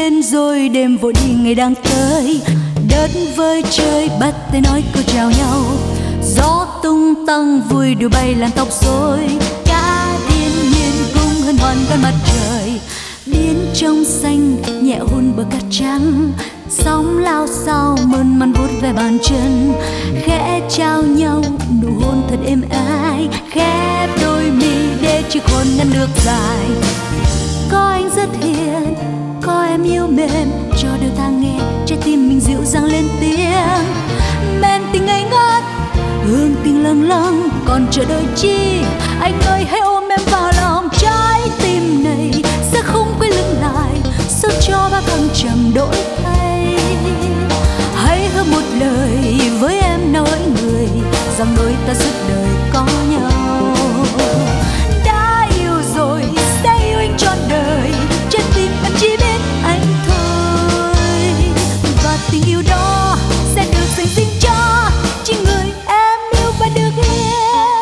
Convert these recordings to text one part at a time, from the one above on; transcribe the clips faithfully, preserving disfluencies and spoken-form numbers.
lên rồi đêm vội đi ngày đang tới. Đất vơi chơi bắt tay nói câu chào nhau. Gió tung tăng vui đùa bay làn tóc rối. Cả thiên nhiên cũng hân hoan đón mặt trời. Biển trong xanh nhẹ hôn bờ cát trắng. Sóng lao sao mơn man vuốt về bàn chân. Khẽ trao nhau nụ hôn thật êm ái. Khép đôi mi để chiếc hôn ngăn nước dài. Có anh rất hiền, có em yêu mềm, cho đời ta nghe trái tim mình dịu dàng lên tiếng. Men tình ngây ngất, hương tình lâng lâng, còn chờ đợi chi? Anh ơi hãy ôm em vào lòng, trái tim này sẽ không quay lưng lại, sao cho bao thăng trầm đổi thay. Hãy hứa một lời với em nói người, rằng đôi ta suốt đời có nhau. Đã yêu rồi sẽ yêu anh trọn đời, trái tim em chỉ biết anh thôi. Và tình yêu đó sẽ được dành riêng cho chỉ người em yêu và được yêu.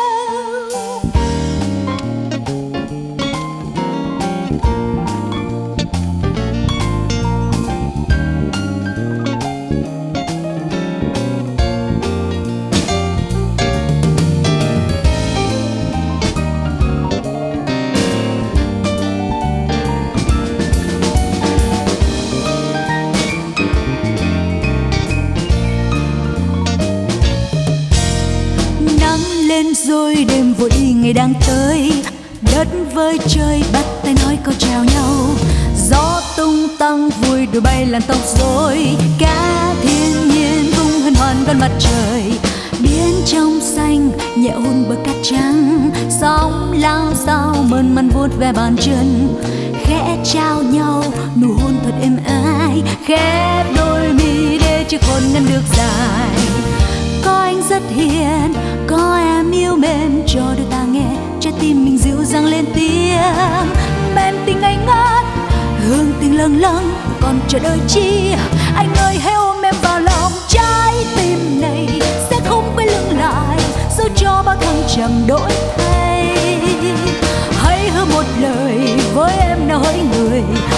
Lên rồi đêm vội đi ngày đang tới. Đất vơi chơi bắt tay nói câu chào nhau. Gió tung tăng vui đùa bay làn tóc rối. Cả thiên nhiên cũng hân hoan đón mặt trời. Biển trong xanh nhẹ hôn bờ cát trắng. Sóng lao sao mơn man vuốt ve bàn chân. Khẽ trao nhau nụ hôn thật êm ái. Khép đôi mi để chiếc hôn ngăn được dài. Có anh rất hiền, có em yêu mềm, cho đôi ta nghe trái tim mình dịu dàng lên tiếng. Men tình ngây ngất, hương tình lâng lâng, còn chờ đợi chi? Anh ơi hãy ôm em vào lòng, trái tim này sẽ không quay lưng lại, dẫu cho bao thăng trầm đổi thay. Hãy hứa một lời với em nào hỡi người,